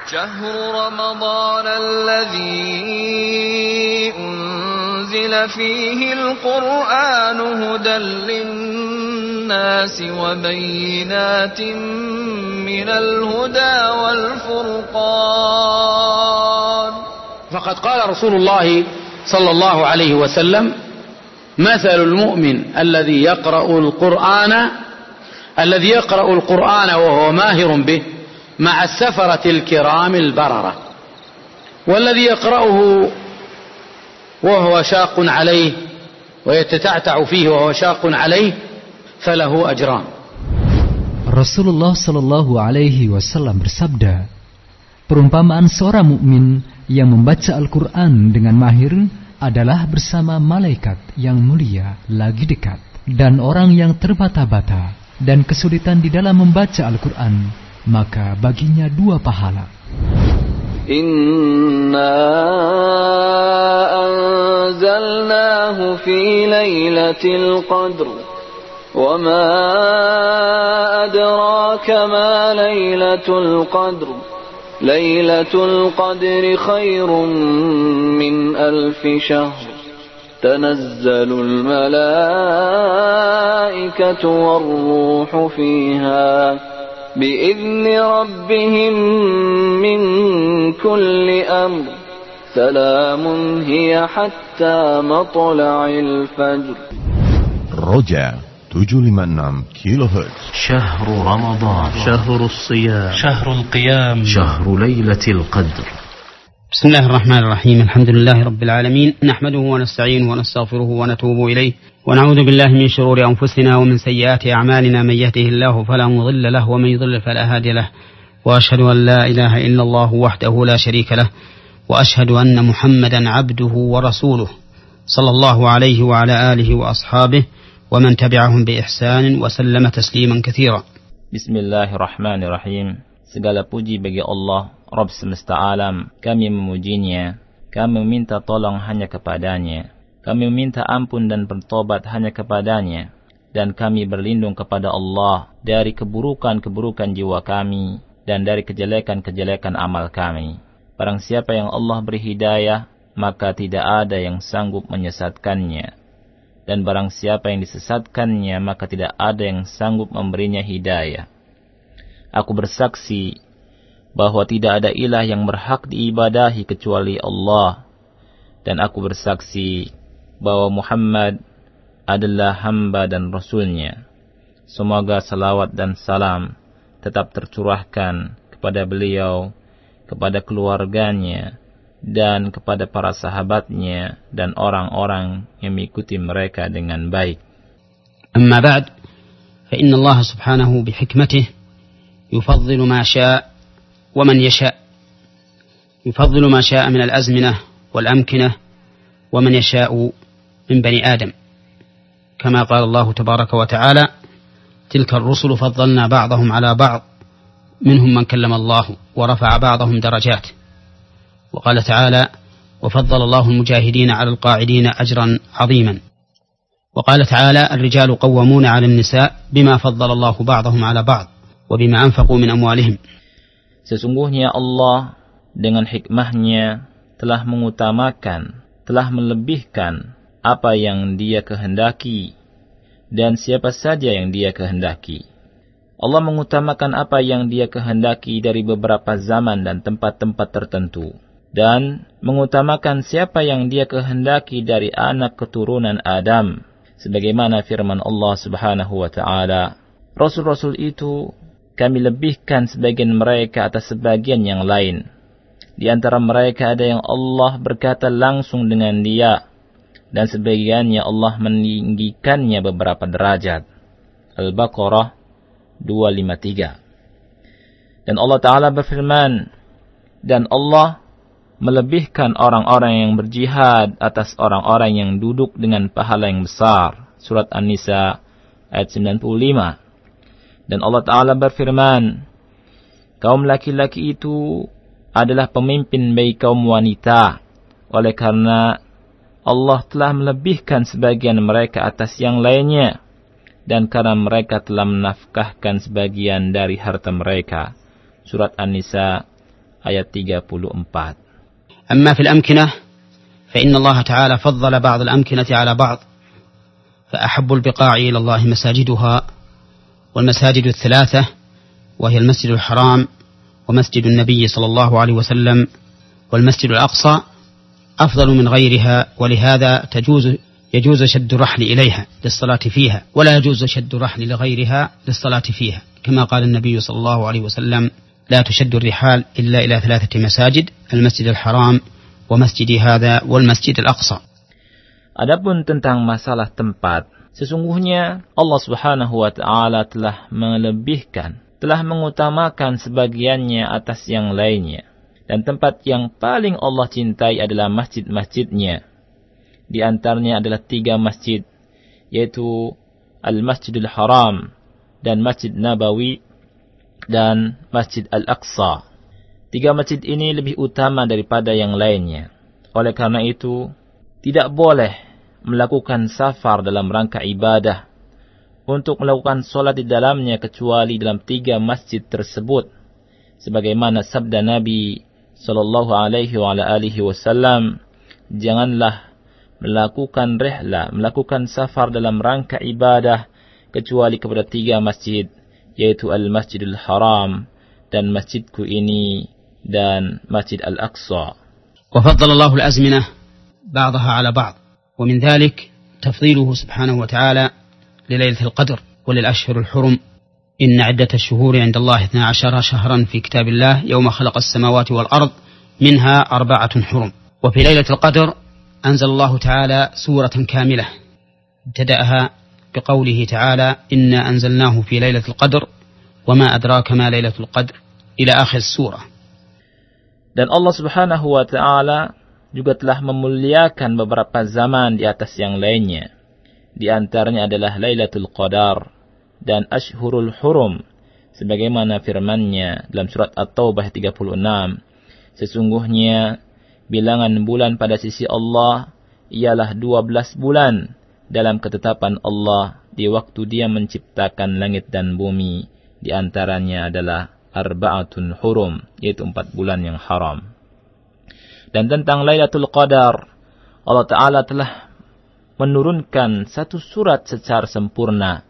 شهر رمضان الذي أنزل فيه القرآن هدى للناس وبينات من الهدى والفرقان. فقد قال رسول الله صلى الله عليه وسلم: مثل المؤمن الذي يقرأ القرآن وهو ماهر به مع السفرة الكرام البررة، والذي يقرأه وهو شاق عليه ويتتعتع فيه وهو شاق عليه فله أجران. Rasulullah Shallallahu Alaihi Wasallam bersabda, perumpamaan seorang mukmin yang membaca Al-Quran dengan mahir adalah bersama malaikat yang mulia lagi dekat, dan orang yang terbata-bata dan kesulitan di dalam membaca Al-Quran, maka baginya 2 pahala. Inna anzalnahu fi lailatul qadr wa ma adraka ma lailatul qadr lailatul qadri khairum min alfi shahr tanazzalul malaikatu war-ruhu fiha بإذن ربهم من كل أمر سلام هي حتى مطلع الفجر. رجاء 756 كيلو هرتز. شهر رمضان، شهر الصيام، شهر القيام، شهر ليلة القدر. بسم الله الرحمن الرحيم. الحمد لله رب العالمين، نحمده ونستعينه ونستغفره ونتوب إليه، ونعوذ بالله من شرور أنفسنا ومن سيئات أعمالنا، من يهده الله فلا مضل له ومن يضلل فلا هادي له، وأشهد أن لا إله إلا الله وحده لا شريك له، وأشهد أن محمدا عبده ورسوله صلى الله عليه وعلى آله وأصحابه ومن تبعهم بإحسان وسلم تسليما كثيرا. Bismillahirrahmanirrahim. Segala puji bagi Allah, Rabb semesta alam. Kami memujinya, kami meminta tolong hanya kepadanya, kami meminta ampun dan bertobat hanya kepadanya, dan kami berlindung kepada Allah dari keburukan-keburukan jiwa kami dan dari kejelekan-kejelekan amal kami. Barang siapa yang Allah beri hidayah, maka tidak ada yang sanggup menyesatkannya, dan barang siapa yang disesatkannya, maka tidak ada yang sanggup memberinya hidayah. Aku bersaksi bahwa tidak ada ilah yang berhak diibadahi kecuali Allah, dan aku bersaksi bahwa Muhammad adalah hamba dan Rasulnya. Semoga salawat dan salam tetap tercurahkan kepada beliau, kepada keluarganya, dan kepada para sahabatnya dan orang-orang yang mengikuti mereka dengan baik. Amma ba'd, fa inna Allah subhanahu bihikmatih yufaddilu ma syaa' wa man yashaa'. Yufaddilu ma syaa' min al-azminah wal amkinah wa man yashaa'u من بني آدم، كما قال الله تبارك وتعالى: تلك الرسل فضلنا بعضهم على بعض منهم من كلم الله ورفع بعضهم درجات. وقال تعالى: وفضل الله المجاهدين على القاعدين أجرا عظيما. وقال تعالى: الرجال قوامون على النساء بما فضل الله بعضهم على بعض وبما أنفقوا من أموالهم. Sesungguhnya Allah dengan hikmahnya telah mengutamakan, telah melebihkan apa yang Dia kehendaki dan siapa saja yang Dia kehendaki. Allah mengutamakan apa yang Dia kehendaki dari beberapa zaman dan tempat-tempat tertentu, dan mengutamakan siapa yang Dia kehendaki dari anak keturunan Adam, sebagaimana firman Allah Subhanahu wa taala, Rasul-rasul itu kami lebihkan sebagian mereka atas sebagian yang lain. Di antara mereka ada yang Allah berkata langsung dengan Dia, dan sebagiannya Allah meninggikannya beberapa derajat. Al-Baqarah 253. Dan Allah Ta'ala berfirman, dan Allah melebihkan orang-orang yang berjihad atas orang-orang yang duduk dengan pahala yang besar. Surat An-Nisa ayat 95. Dan Allah Ta'ala berfirman, kaum laki-laki itu adalah pemimpin bagi kaum wanita, oleh karena Allah telah melebihkan sebagian mereka atas yang lainnya, dan karena mereka telah menafkahkan sebagian dari harta mereka. Surat An-Nisa ayat 34. أما في الأمكنة فإن الله تعالى فضل بعض الأمكنة على بعض، فأحب البقاع إلى الله مساجدها، والمساجد الثلاثة وهي المسجد الحرام ومسجد النبي صلى الله عليه وسلم والمسجد الأقصى أفضل من غيرها، ولهذا يجوز شد الرحل إليها للصلاة فيها، ولا يجوز شد الرحل لغيرها للصلاة فيها، كما قال النبي صلى الله عليه وسلم: لا تشد الرحال إلا إلى 3 مساجد: المسجد الحرام ومسجد هذا والمسجد الأقصى. Adapun tentang masalah tempat, sesungguhnya Allah Subhanahu wa taala telah mengutamakan sebagiannya atas yang lainnya. Dan tempat yang paling Allah cintai adalah masjid-masjidnya. Di antaranya adalah 3 masjid, yaitu Al-Masjidil Haram dan Masjid Nabawi dan Masjid Al-Aqsa. 3 masjid ini lebih utama daripada yang lainnya. Oleh karena itu, tidak boleh melakukan safar dalam rangka ibadah untuk melakukan solat di dalamnya kecuali dalam 3 masjid tersebut. Sebagaimana sabda Nabi sallallahu alaihi wasallam, janganlah melakukan safar dalam rangka ibadah kecuali kepada 3 masjid, yaitu Al-Masjidil Haram dan masjidku ini dan Masjid Al-Aqsa. وفضل الله الأزمنة بعضها على بعض، ومن ذلك تفضيله سبحانه وتعالى لليلة القدر وللأشهر الحرم. إن عدة الشهور عند الله 12 شهرا في كتاب الله يوم خلق السماوات والأرض منها 4 حرم. وفي ليلة القدر أنزل الله تعالى سورة كاملة ابتدأها بقوله تعالى: إنا أنزلناه في ليلة القدر وما أدراك ما ليلة القدر إلى آخر السورة. Dan Allah Subhanahu wa taala juga telah memuliakan beberapa zaman di atas yang lainnya. Di antaranya adalah Lailatul Qadar dan Ashhurul Hurum, sebagaimana firman-Nya dalam surat At-Taubah 36. Sesungguhnya bilangan bulan pada sisi Allah ialah 12 bulan dalam ketetapan Allah di waktu Dia menciptakan langit dan bumi. Di antaranya adalah Arba'atun Hurum, yaitu 4 bulan yang haram. Dan tentang Lailatul Qadar, Allah Ta'ala telah menurunkan 1 surat secara sempurna,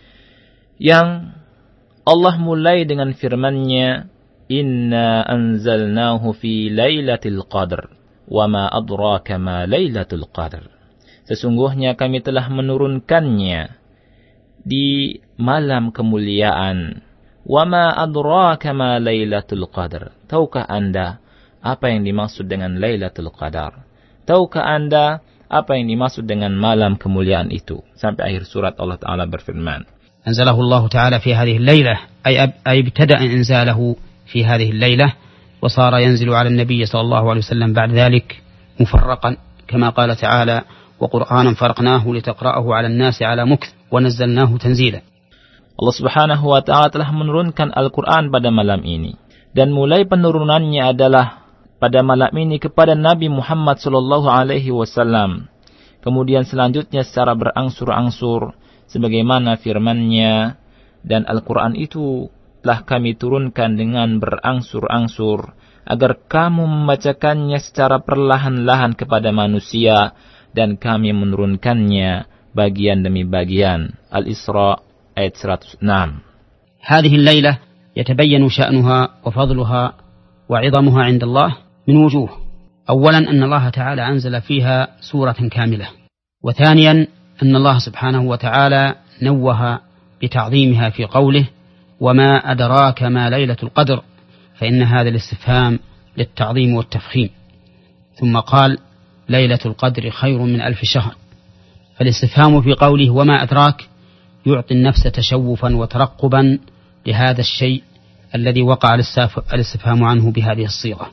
yang Allah mulai dengan firman-Nya: Inna anzalnahu fi Lailatul Qadr, wa ma adraka ma Lailatul Qadr. Sesungguhnya kami telah menurunkannya di malam kemuliaan. Wa ma adraka ma Lailatul Qadr. Tahukah Anda apa yang dimaksud dengan Lailatul Qadar? Tahukah Anda apa yang dimaksud dengan malam kemuliaan itu? Sampai akhir surat Allah Ta'ala berfirman: أنزله الله تعالى في هذه الليلة، أي ابتدأ إنزاله في هذه الليلة، وصار ينزل على النبي صلى الله عليه وسلم بعد ذلك مفرقا، كما قال تعالى: وقرآنا فرقناه لتقرأه على الناس على مكث ونزلناه تنزيلا. Allah Subhanahu wa Ta'ala telah menurunkan Al-Quran pada malam ini, dan mulai penurunannya adalah pada malam ini kepada Nabi Muhammad sallallahu alaihi wasallam. Kemudian selanjutnya secara berangsur-angsur, sebagaimana firman-Nya, dan Al-Quran itu telah kami turunkan dengan berangsur-angsur agar kamu membacakannya secara perlahan-lahan kepada manusia, dan kami menurunkannya bagian demi bagian. Al-Isra ayat 106. هذه الليلة يتبين شأنها وفضلها وعظمها عند الله من وجوه. أولا أن الله تعالى أنزل فيها سورة كاملة، وثانيا أن الله سبحانه وتعالى نوه بتعظيمها في قوله: وما أدراك ما ليلة القدر، فإن هذا الاستفهام للتعظيم والتفخيم. ثم قال: ليلة القدر خير من 1000 شهر. فالاستفهام في قوله وما أدراك يعطي النفس تشوفا وترقبا لهذا الشيء الذي وقع الاستفهام عنه بهذه الصيغة.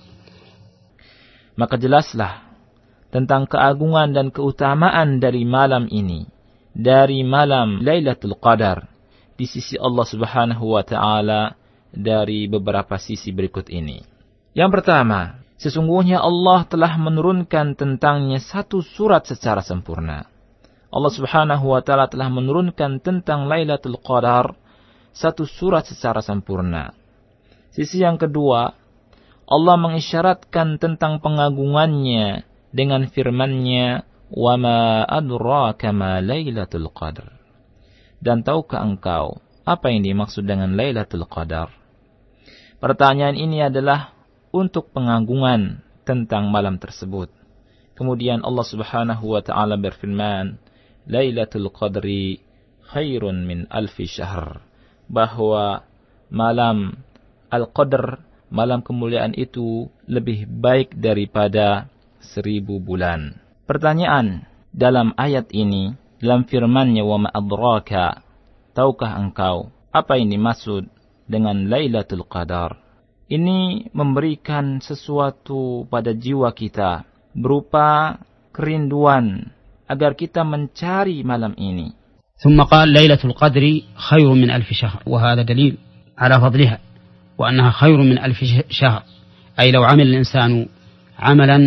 Maka jelaslah tentang keagungan dan keutamaan dari malam ini, dari malam Lailatul Qadar di sisi Allah Subhanahu wa Ta'ala, dari beberapa sisi berikut ini. Yang pertama, sesungguhnya Allah telah menurunkan tentangnya 1 surat secara sempurna. Allah Subhanahu wa Ta'ala telah menurunkan tentang Lailatul Qadar 1 surat secara sempurna. Sisi yang kedua, Allah mengisyaratkan tentang pengagungannya dengan firman-Nya, "Wa ma adraka ma Lailatul Qadar." Dan tahukah engkau apa yang dimaksud dengan Lailatul Qadar? Pertanyaan ini adalah untuk pengagungan tentang malam tersebut. Kemudian Allah Subhanahu wa taala berfirman, "Lailatul Qadri khairun min alfi syahr." Bahwa malam Al-Qadr, malam kemuliaan itu lebih baik daripada 1000 bulan. Pertanyaan dalam ayat ini, dalam firman-Nya, "Wa ma adraka," tahukah engkau apa yang dimaksud dengan Lailatul Qadar? Ini memberikan sesuatu pada jiwa kita berupa kerinduan agar kita mencari malam ini. ثم قال ليلة القدر خير من 1000 شهر، وهذا دليل على فضلها وأنها خير من 1000 شهر، أي لو عمل الإنسان عملا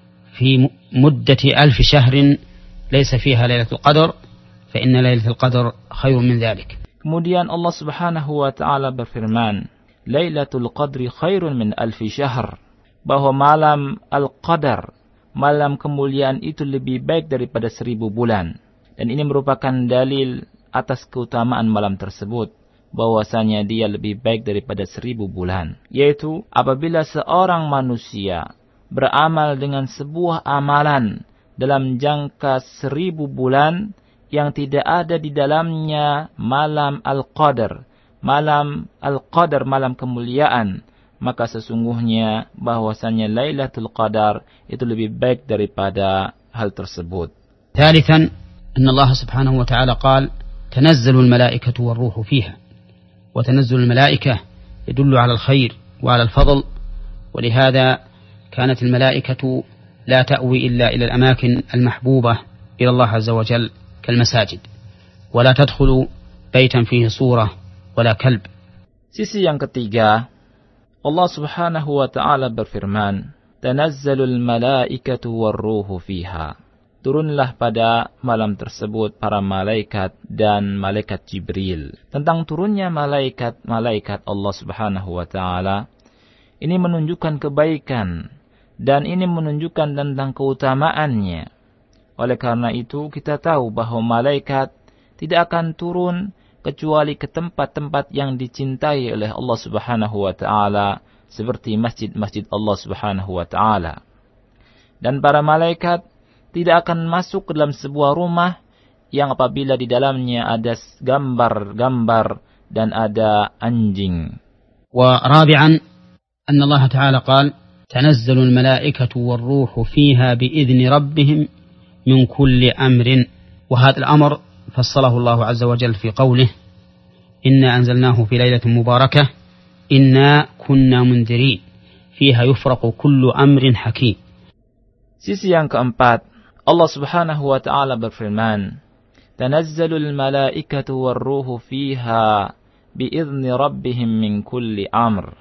في مدة 1000 شهر ليس فيها ليلة القدر فإن ليلة القدر خير من ذلك. Kemudian Allah Subhanahu wa taala berfirman, "Lailatul Qadri khairun min 1000 syahr." Bahwa malam Al-Qadar, malam kemuliaan itu lebih baik daripada 1000 bulan. Dan ini merupakan dalil atas keutamaan malam tersebut, bahwasanya dia lebih baik daripada 1000 bulan. Yaitu apabila seorang manusia beramal dengan sebuah amalan dalam jangka 1000 bulan yang tidak ada di dalamnya malam Al-Qadar, malam kemuliaan, maka sesungguhnya bahwasanya Lailatul Qadar itu lebih baik daripada hal tersebut. ثالثا أن الله سبحانه وتعالى قال تنزل الملائكة والروح فيها، وتنزل الملائكة يدل على الخير وعلى الفضل، ولهذا كانت الملائكة لا تأوي إلا إلى الأماكن المحبوبة إلى الله عز وجل كالمساجد، ولا تدخل بيتا فيه صورة ولا كلب. Sisi yang ketiga, Allah Subhanahu wa taala berfirman, "Tanazzalul malaikatu warruhu fiha." Turunlah pada malam tersebut para malaikat dan malaikat Jibril. Tentang turunnya malaikat Allah Subhanahu wa taala, ini menunjukkan kebaikan dan ini menunjukkan tentang keutamaannya. Oleh karena itu kita tahu bahwa malaikat tidak akan turun kecuali ke tempat-tempat yang dicintai oleh Allah Subhanahu wa taala, seperti masjid-masjid Allah Subhanahu wa taala. Dan para malaikat tidak akan masuk ke dalam sebuah rumah yang apabila di dalamnya ada gambar-gambar dan ada anjing. ورابعا أن الله تعالى قال تنزل الملائكة والروح فيها بإذن ربهم من كل أمر، وهذا الأمر فصله الله عز وجل في قوله إنا أنزلناه في ليلة مباركة إنا كنا منذرين فيها يفرق كل أمر حكيم. Sisi yang keempat, Allah Subhanahu wa taala berfirman, "Tanazzalul malaikatu warruhu fiha biizni rabbihim min kulli amr."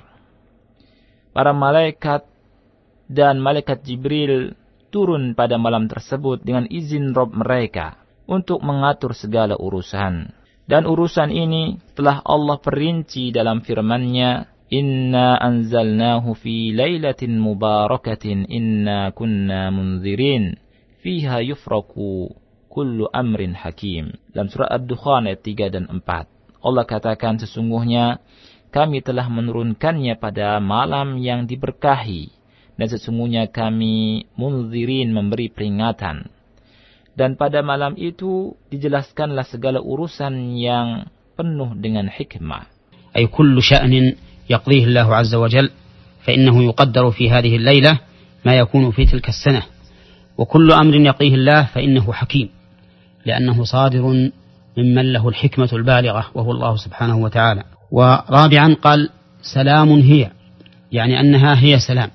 Para malaikat dan malaikat Jibril turun pada malam tersebut dengan izin Rabb mereka untuk mengatur segala urusan. Dan urusan ini telah Allah perinci dalam firman-Nya, "Inna anzalnahu fi lailatin mubarakatin inna kunna munzirin fiha yufraku kullu amrin hakim." Dalam surah Ad-Dukhan ayat 3 dan 4. Allah katakan, sesungguhnya kami telah menurunkannya pada malam yang diberkahi, dan sesungguhnya kami munzirin, memberi peringatan. Dan pada malam itu dijelaskanlah segala urusan yang penuh dengan hikmah. أي كل شأن يقضيه الله عز وجل فإنه يقدر في هذه الليلة ما يكون في تلك السنة، وكل أمر يقضيه الله فإنه حكيم لأنه صادر ممن له الحكمة البالغة وهو الله سبحانه وتعالى. ورابعا قال سلام هي، يعني أنها هي سلام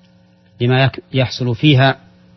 لما يحصل فيها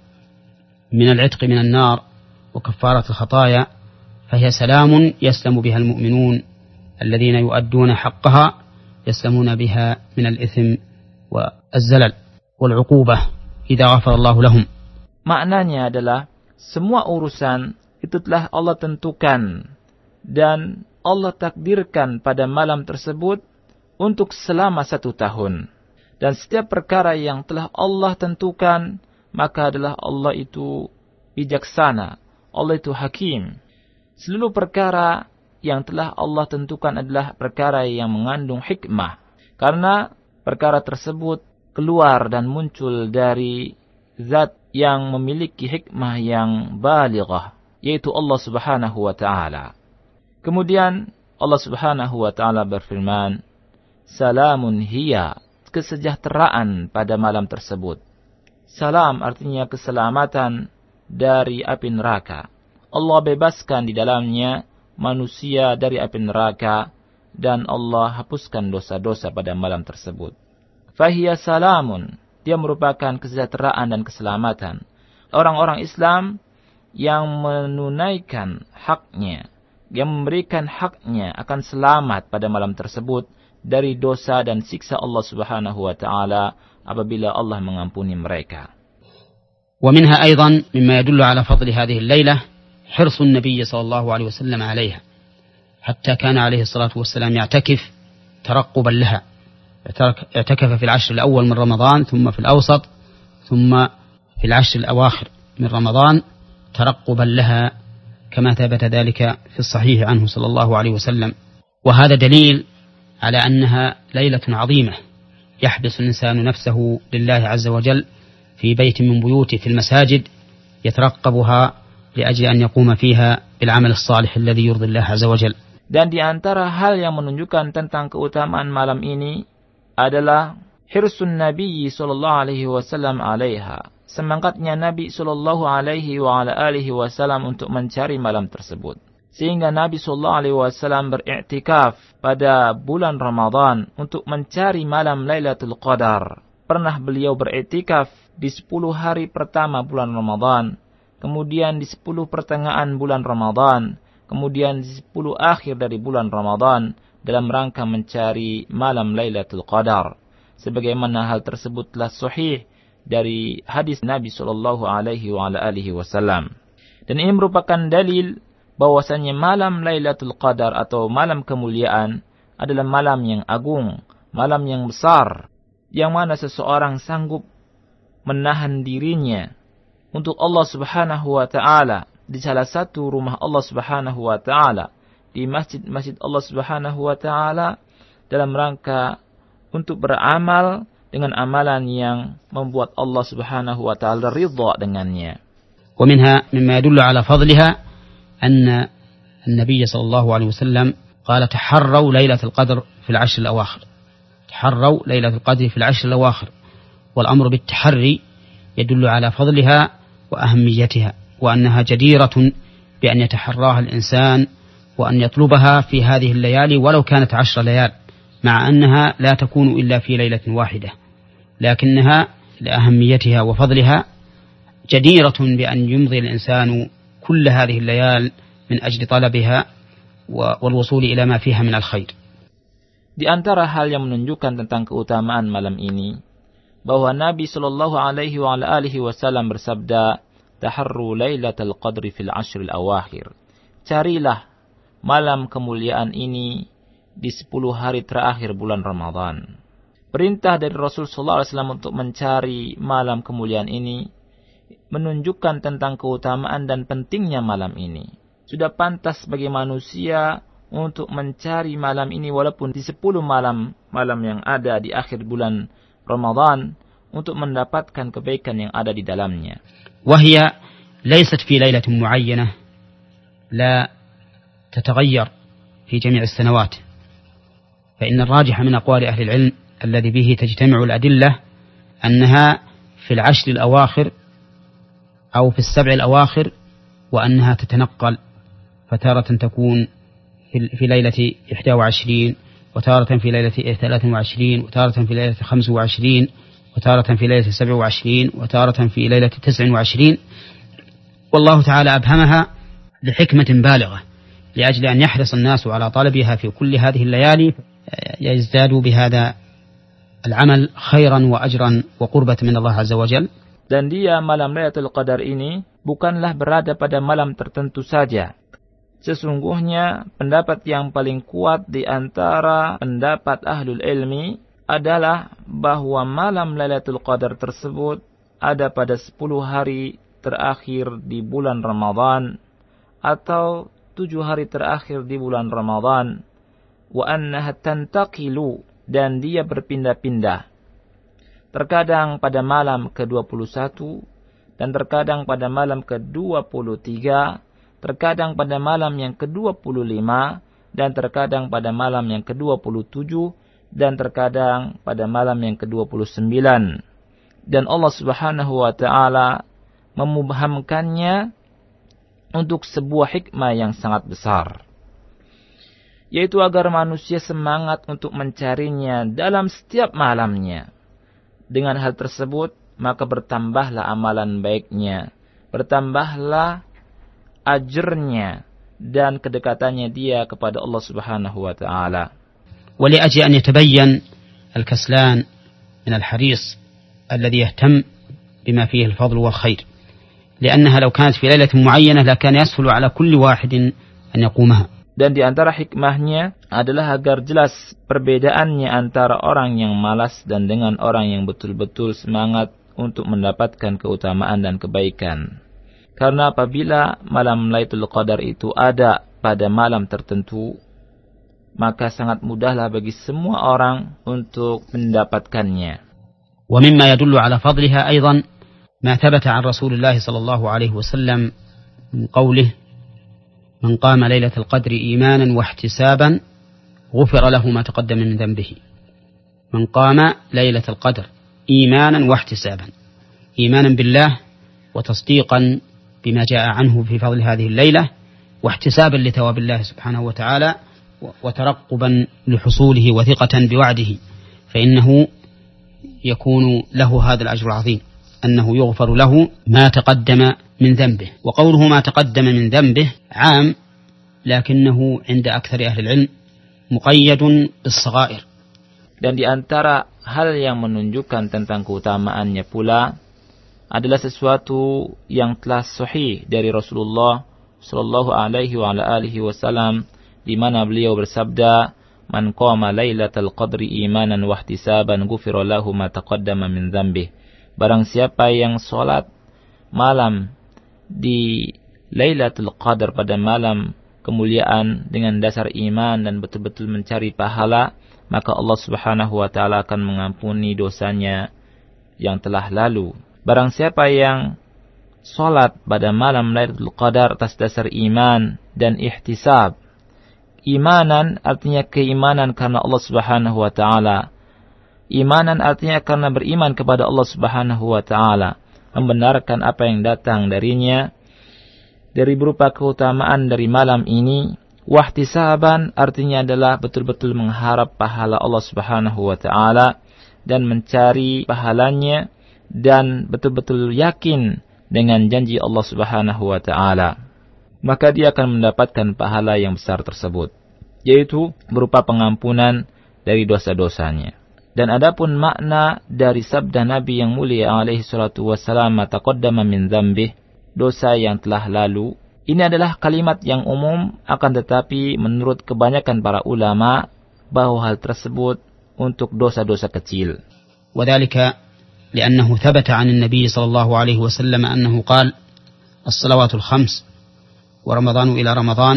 من العتق من النار وكفارة الخطايا، فهي سلام يسلم بها المؤمنون الذين يؤدون حقها، يسلمون بها من الإثم والزلل والعقوبة إذا غفر الله لهم. Maknanya adalah semua urusan itu telah Allah tentukan dan Allah takdirkan pada malam tersebut untuk selama 1 tahun. Dan setiap perkara yang telah Allah tentukan, maka adalah Allah itu bijaksana, Allah itu hakim. Seluruh perkara yang telah Allah tentukan adalah perkara yang mengandung hikmah. Karena perkara tersebut keluar dan muncul dari zat yang memiliki hikmah yang balighah, yaitu Allah Subhanahu wa ta'ala. Kemudian Allah Subhanahu wa ta'ala berfirman, salamun hiya, kesejahteraan pada malam tersebut. Salam artinya keselamatan dari api neraka. Allah bebaskan di dalamnya manusia dari api neraka, dan Allah hapuskan dosa-dosa pada malam tersebut. Fahiya salamun, dia merupakan kesejahteraan dan keselamatan. Orang-orang Islam yang menunaikan haknya, yang memberikan haknya akan selamat pada malam tersebut dari dosa dan siksa Allah Subhanahu wa ta'ala apabila Allah mengampuni mereka. ومنها أيضا مما يدل على فضل هذه الليلة حرص النبي صلى الله عليه وسلم عليها، حتى كان عليه الصلاة والسلام يعتكف ترقبا لها. اعتكف في العشر الأول من رمضان، ثم في الأوسط، ثم في العشر الأواخر من رمضان ترقبا لها، كما ثبت ذلك في الصحيح عنه صلى الله عليه وسلم. وهذا دليل على أنها ليلة عظيمة يحبس الإنسان نفسه لله عز وجل في بيت من بيوته في المساجد يترقبها لأجل أن يقوم فيها بالعمل الصالح الذي يرضي الله عز وجل. Dan di antara hal yang menunjukkan tentang keutamaan malam ini adalah hirsun Nabi sallallahu alaihi wasallam 'alaiha. Semangatnya Nabi sallallahu alaihi wasallam untuk mencari malam tersebut. Sehingga Nabi sallallahu alaihi wasallam beriktikaf pada bulan Ramadan untuk mencari malam Lailatul Qadar. Pernah beliau beriktikaf di 10 hari pertama bulan Ramadan, kemudian di 10 pertengahan bulan Ramadan, kemudian di 10 akhir dari bulan Ramadan dalam rangka mencari malam Lailatul Qadar. Sebagaimana hal tersebut telah sahih dari hadis Nabi sallallahu alaihi wasallam. Dan ini merupakan dalil bahwasanya malam Lailatul Qadar atau malam kemuliaan adalah malam yang agung, malam yang besar, yang mana seseorang sanggup menahan dirinya untuk Allah Subhanahu wa ta'ala di salah satu rumah Allah Subhanahu wa ta'ala, di masjid-masjid Allah Subhanahu wa ta'ala, dalam rangka untuk beramal dengan amalan yang membuat Allah Subhanahu wa ta'ala ridha dengannya. ومنها مما يدل على فضلها أن النبي صلى الله عليه وسلم قال تحروا ليلة القدر في العشر الأواخر. تحروا ليلة القدر في العشر الأواخر، والأمر بالتحري يدل على فضلها وأهميتها، وأنها جديرة بأن يتحراها الإنسان وأن يطلبها في هذه الليالي ولو كانت 10 ليال، مع أنها لا تكون إلا في ليلة واحدة، لكنها لأهميتها وفضلها جديرة بأن يمضي الإنسان كل هذه الليال من أجل طلبها والوصول إلى ما فيها من الخير. Di antara hal yang menunjukkan tentang keutamaan malam ini, bahwa Nabi sallallahu alaihi wasallam bersabda, "Taharru lailatul qadri fil ashril awakhir." Carilah malam kemuliaan ini di 10 hari terakhir bulan Ramadan. Perintah dari Rasul sallallahu alaihi wasallam untuk mencari malam kemuliaan ini menunjukkan tentang keutamaan dan pentingnya malam ini. Sudah pantas bagi manusia untuk mencari malam ini walaupun di 10 malam yang ada di akhir bulan Ramadan untuk mendapatkan kebaikan yang ada di dalamnya. وهي ليست في ليلة معينة لا تتغير في جميع السنوات، فإن الراجح من أقوال أهل العلم الذي به تجتمع الأدلة أنها في العشر الأواخر أو في 7 الأواخر، وأنها تتنقل، فتارة تكون في ليلة 21، وتارة في ليلة 23، وتارة في ليلة 25، وتارة في ليلة 27، وتارة في ليلة 29. والله تعالى أبهمها لحكمة بالغة لأجل أن يحرص الناس على طلبها في كل هذه الليالي، يزدادوا بهذا العمل خيرا وأجرا وقربة من الله عز وجل. Dan dia malam Lailatul Qadar ini bukanlah berada pada malam tertentu saja. Sesungguhnya pendapat yang paling kuat di antara pendapat ahlul ilmi adalah bahwa malam Lailatul Qadar tersebut ada pada 10 hari terakhir di bulan Ramadan atau 7 hari terakhir di bulan Ramadan. Wa annaha tantaqilu, dan dia berpindah-pindah. Terkadang pada malam ke-21 dan terkadang pada malam ke-23, terkadang pada malam yang ke-25 dan terkadang pada malam yang ke-27 dan terkadang pada malam yang ke-29. Dan Allah Subhanahu wa taala memubhamkannya untuk sebuah hikmah yang sangat besar, yaitu agar manusia semangat untuk mencarinya dalam setiap malamnya. Dengan hal tersebut, maka bertambahlah amalan baiknya, bertambahlah ajrnya dan kedekatannya dia kepada Allah Subhanahu wa taala. ولأجل أن يتبين الكسلان من الحريص الذي يهتم بما فيه الفضل والخير، لأنها لو كانت في ليلة معينة لكان يسهل على كل واحد أن يقومها. Dan di antara hikmahnya adalah agar jelas perbedaannya antara orang yang malas dan dengan orang yang betul-betul semangat untuk mendapatkan keutamaan dan kebaikan. Karena apabila malam Lailatul Qadar itu ada pada malam tertentu, maka sangat mudahlah bagi semua orang untuk mendapatkannya. ومما يدل على فضلها أيضا ما ثبت عن رسول الله صلى الله عليه وسلم من قوله: من قام ليلة القدر إيمانا واحتسابا غفر له ما تقدم من ذنبه. من قام ليلة القدر إيمانا واحتسابا، إيمانا بالله وتصديقا بما جاء عنه في فضل هذه الليلة، واحتسابا لثواب الله سبحانه وتعالى، وترقبا لحصوله وثقة بوعده، فإنه يكون له هذا الأجر العظيم، أنه يغفر له ما تقدم من ذنبه. وقوله ما تقدم من ذنبه عام، لكنه عند أكثر أهل العلم مقيد بالصغائر. Dan di antara hal yang menunjukkan tentang keutamaannya pula adalah sesuatu yang telah sahih dari Rasulullah sallallahu alaihi wa ala alihi wasallam, di mana beliau bersabda: "Man qama lailatal qadri imanan wa ihtisaban ghufira lahu ma taqaddama min dzambih." Barang siapa yang salat malam di Lailatul Qadar pada malam kemuliaan dengan dasar iman dan betul-betul mencari pahala, maka Allah Subhanahu wa taala akan mengampuni dosanya yang telah lalu. Barang siapa yang salat pada malam Lailatul Qadar atas dasar iman dan ihtisab. Imanan artinya keimanan karena Allah Subhanahu wa taala. Imanan artinya karena beriman kepada Allah Subhanahu wa taala, membenarkan apa yang datang darinya dari berupa keutamaan dari malam ini. Wahtisaban artinya adalah betul-betul mengharap pahala Allah Subhanahu wa taala dan mencari pahalanya dan betul-betul yakin dengan janji Allah Subhanahu wa taala. Maka dia akan mendapatkan pahala yang besar tersebut, yaitu berupa pengampunan dari dosa-dosanya. Dan adapun makna dari sabda Nabi yang mulia alaihi salatu wassalam, "Ma taqaddama min dzambih", dosa yang telah lalu, ini adalah kalimat yang umum, akan tetapi menurut kebanyakan para ulama bahwa hal tersebut untuk dosa-dosa kecil. وذلك لأنه ثبت عن النبي صلى الله عليه وسلم أنه قال: الصلوات الخمس ورمضان إلى رمضان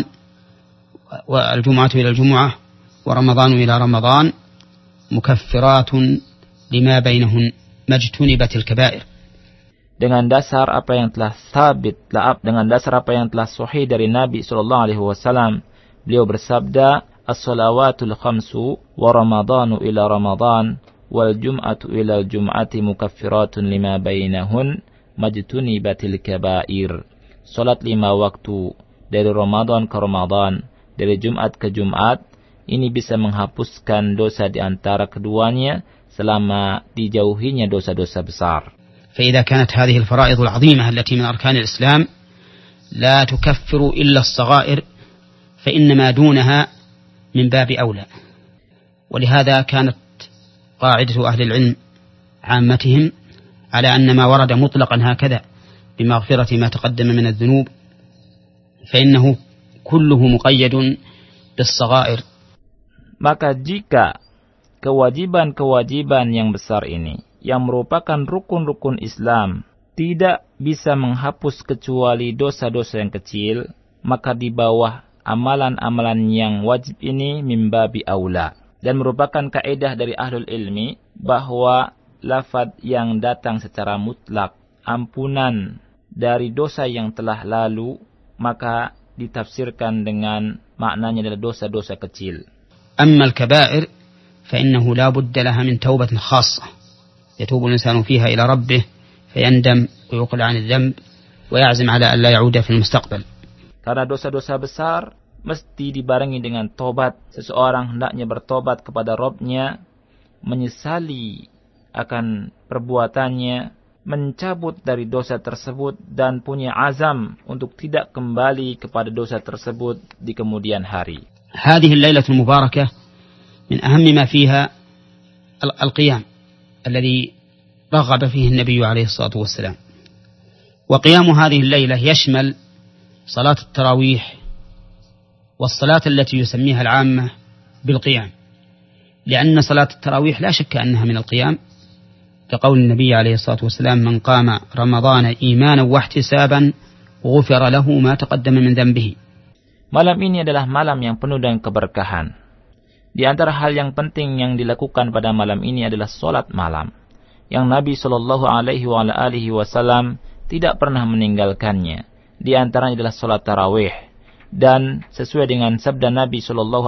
والجمعة إلى الجمعة ورمضان إلى رمضان مكفرات لما بينهن ما اجتنبت الكبائر. Dengan dasar apa yang telah sabit, dengan dasar apa yang telah sahih dari Nabi sallallahu alaihi wasallam, beliau bersabda: "As-salawatul khamsu wa ramadhanu ila ramadhan wal jum'atu ila al-jum'ati mukaffiratun lima bainahun majtunibatil kaba'ir." Salat 5 waktu dari Ramadan ke Ramadan, dari Jumat ke Jumat, ini bisa menghapuskan dosa di antara keduanya selama dijauhinya dosa-dosa besar. فإذا كانت هذه الفرائض العظيمة التي من أركان الإسلام لا تكفر إلا الصغائر، فإن ما دونها من باب أولى. ولهذا كانت قاعدة أهل العلم عامتهم على أن ما ورد مطلقا هكذا بمغفرة ما تقدم من الذنوب فإنه كله مقيد بالصغائر. Maka jika kewajiban-kewajiban yang besar ini, yang merupakan rukun-rukun Islam, tidak bisa menghapus kecuali dosa-dosa yang kecil, maka di bawah amalan-amalan yang wajib ini mimbabi aula. Dan merupakan kaidah dari ahlul ilmi bahwa lafaz yang datang secara mutlak, ampunan dari dosa yang telah lalu, maka ditafsirkan dengan maknanya adalah dosa-dosa kecil. أما الكبائر فإنه لا بد لها من توبة خاصة يتوب الإنسان فيها إلى ربه فيندم ويقلع عن الذنب ويعزم على أن لا يعود في المستقبل. Karena dosa-dosa besar mesti dibarengi dengan tobat. Seseorang hendaknya bertobat kepada Rabb-Nya, menyesali akan perbuatannya, mencabut dari dosa tersebut, dan punya azam untuk tidak kembali kepada dosa tersebut di kemudian hari. هذه الليلة المباركة من أهم ما فيها القيام الذي رغب فيه النبي عليه الصلاة والسلام. وقيام هذه الليلة يشمل صلاة التراويح والصلاة التي يسميها العامة بالقيام، لأن صلاة التراويح لا شك أنها من القيام، كقول النبي عليه الصلاة والسلام: من قام رمضان إيمانا واحتسابا غفر له ما تقدم من ذنبه. Malam ini adalah malam yang penuh dengan keberkahan. Di antara hal yang penting yang dilakukan pada malam ini adalah solat malam, yang Nabi SAW tidak pernah meninggalkannya. Di antaranya adalah solat tarawih. Dan sesuai dengan sabda Nabi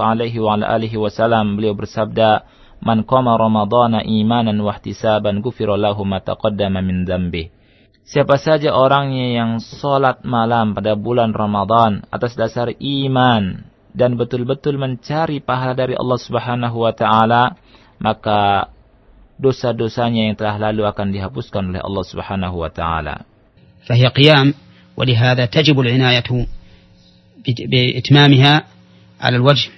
SAW, beliau bersabda, "Man qama Ramadhana imanan wahtisaban ghufira lahu ma taqaddama min dzambi." Siapa saja orangnya yang salat malam pada bulan Ramadan atas dasar iman dan betul-betul mencari pahala dari Allah Subhanahu wa taala, maka dosa-dosanya yang telah lalu akan dihapuskan oleh Allah Subhanahu wa taala. فهي قيام ولهذا تجب العناية بإتمامها على الوجه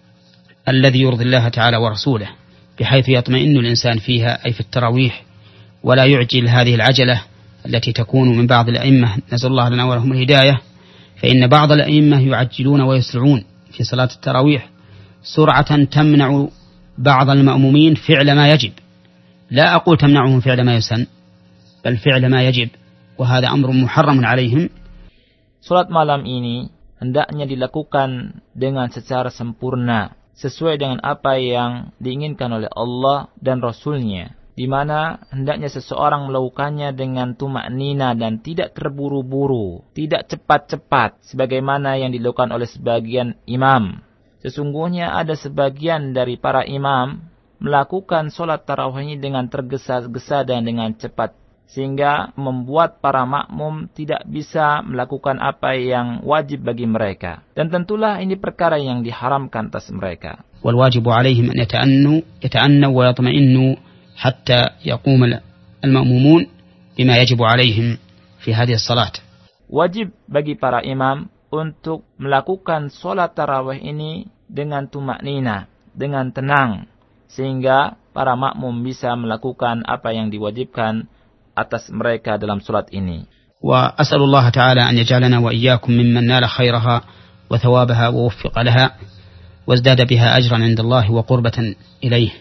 الذي يرضي الله تعالى ورسوله، بحيث يطمئن الإنسان فيها أي في التراويح، ولا يعجل هذه العجلة التي تكون من بعض الأئمة، نسأل الله لنا ولهم الهداية، فإن بعض الأئمة يعجلون ويسرعون في صلاة التراويح سرعة تمنع بعض المأمومين فعل ما يجب. لا أقول تمنعهم فعل ما يسن، بل فعل ما يجب، وهذا أمر محرم عليهم. Salat malam ini hendaknya dilakukan dengan secara sempurna, sesuai dengan apa yang diinginkan oleh Allah dan Rasul-Nya, di mana hendaknya seseorang melakukannya dengan tumaknina dan tidak terburu-buru, tidak cepat-cepat, sebagaimana yang dilakukan oleh sebagian imam. Sesungguhnya ada sebagian dari para imam melakukan solat tarawih ini dengan tergesa-gesa dan dengan cepat, sehingga membuat para makmum tidak bisa melakukan apa yang wajib bagi mereka. Dan tentulah ini perkara yang diharamkan atas mereka. والواجب عليهم أن يتأنوا ويطمئنوا حتى يقوم المأمومون بما يجب عليهم في هذه الصلاة. Wajib bagi para imam untuk melakukan solat tarawih ini dengan tumaknina, dengan tenang, sehingga para makmum bisa melakukan apa yang diwajibkan atas mereka dalam solat ini. وأسأل الله تعالى أن يجعلنا وإياكم ممن نال خيرها وثوابها ووفق لها وازداد بها أجرا عند الله وقربة إليه.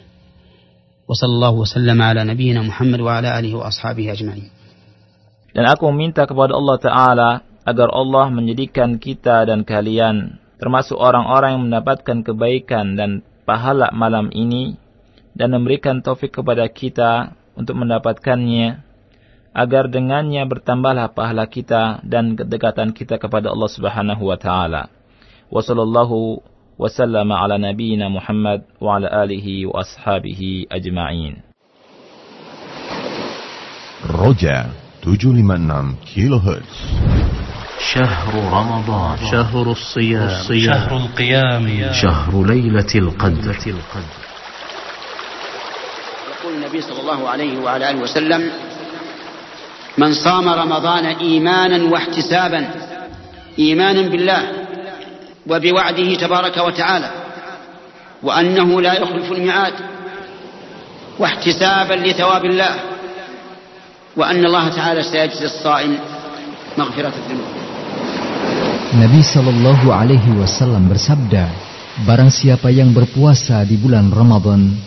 وصلى الله وسلم على نبينا محمد وعلى آله وأصحابه أجمعين. Dan aku meminta kepada Allah Ta'ala agar Allah menjadikan kita dan kalian termasuk orang-orang yang mendapatkan kebaikan dan pahala malam ini, dan memberikan taufik kepada kita untuk mendapatkannya, agar dengannya bertambahlah pahala kita dan kedekatan kita kepada Allah Subhanahu wa taala. Wa sallallahu wa sallama ala nabiyyina Muhammad wa ala alihi wa ashabihi ajma'in. Roja 756 kHz. شهر رمضان شهر الصيام شهر القيام شهر ليلة القدر. يقول النبي صلى الله عليه وعلى آله وسلم: من صام رمضان إيمانا واحتسابا، إيمانا بالله وبوعده تبارك وتعالى وأنه لا يخلف الميعاد، واحتسابا لثواب الله، وأن الله تعالى سيجزي الصائم مغفرة الذنوب. Nabi Shallallahu Alaihi Wasallam bersabda, barang siapa yang berpuasa di bulan Ramadan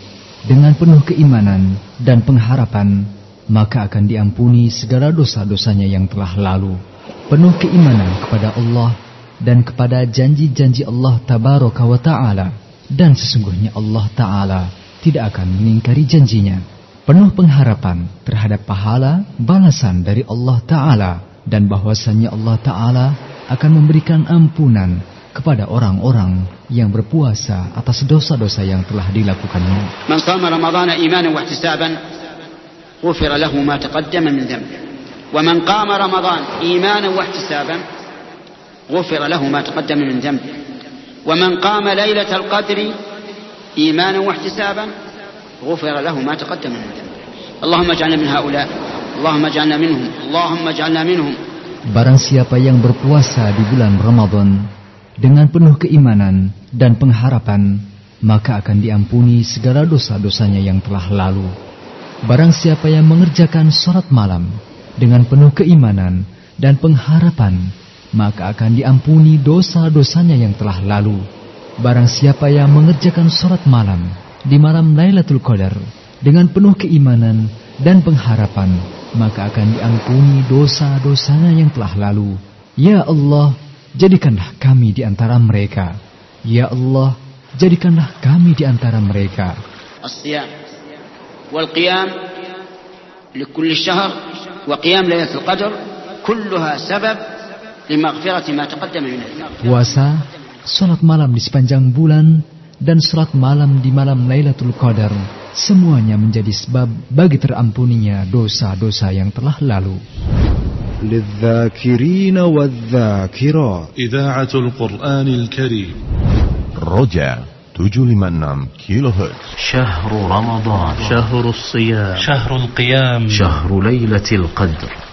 dengan penuh keimanan dan pengharapan, maka akan diampuni segala dosa-dosanya yang telah lalu. Penuh keimanan kepada Allah dan kepada janji-janji Allah Tabaraka wa Ta'ala, dan sesungguhnya Allah Ta'ala tidak akan mengingkari janjinya. Penuh pengharapan terhadap pahala balasan dari Allah Ta'ala, dan bahwasannya Allah Ta'ala akan memberikan ampunan kepada orang-orang yang berpuasa atas dosa-dosa yang telah dilakukannya. Man qama Ramadhana imanan wa ihtisaban ghufira lahu ma taqaddama min dhanbihi wa man qama Ramadhana imanan wa ihtisaban ghufira lahu ma taqaddama min dhanbihi wa man qama lailatal qadri imanan wa ihtisaban ghufira lahu ma taqaddama min dhanbihi. Allahumma ij'alna min haula, Allahumma ij'alna minhum, Allahumma ij'alna minhum. Barang siapa yang berpuasa di bulan Ramadan dengan penuh keimanan dan pengharapan, maka akan diampuni segala dosa-dosanya yang telah lalu. Barang siapa yang mengerjakan salat malam dengan penuh keimanan dan pengharapan, maka akan diampuni dosa-dosanya yang telah lalu. Barang siapa yang mengerjakan salat malam di malam Lailatul Qadar dengan penuh keimanan dan pengharapan, maka akan diampuni dosa-dosanya yang telah lalu. Ya Allah, jadikanlah kami di antara mereka. Ya Allah, jadikanlah kami di antara mereka. As-siyam wal qiyam li kulli syahr wa qiyam lailatul qadr kulluha sabab li maghfirati ma taqaddama min adh-dhunub. Puasa, salat malam di sepanjang bulan, dan salat malam di malam Lailatul Qadar, semuanya menjadi sebab bagi terampuninya dosa-dosa yang telah lalu. للذاكرين والذاكرات إذاعة القرآن الكريم Roja 756 kHz. شهر رمضان شهر الصيام شهر القيام شهر ليلة القدر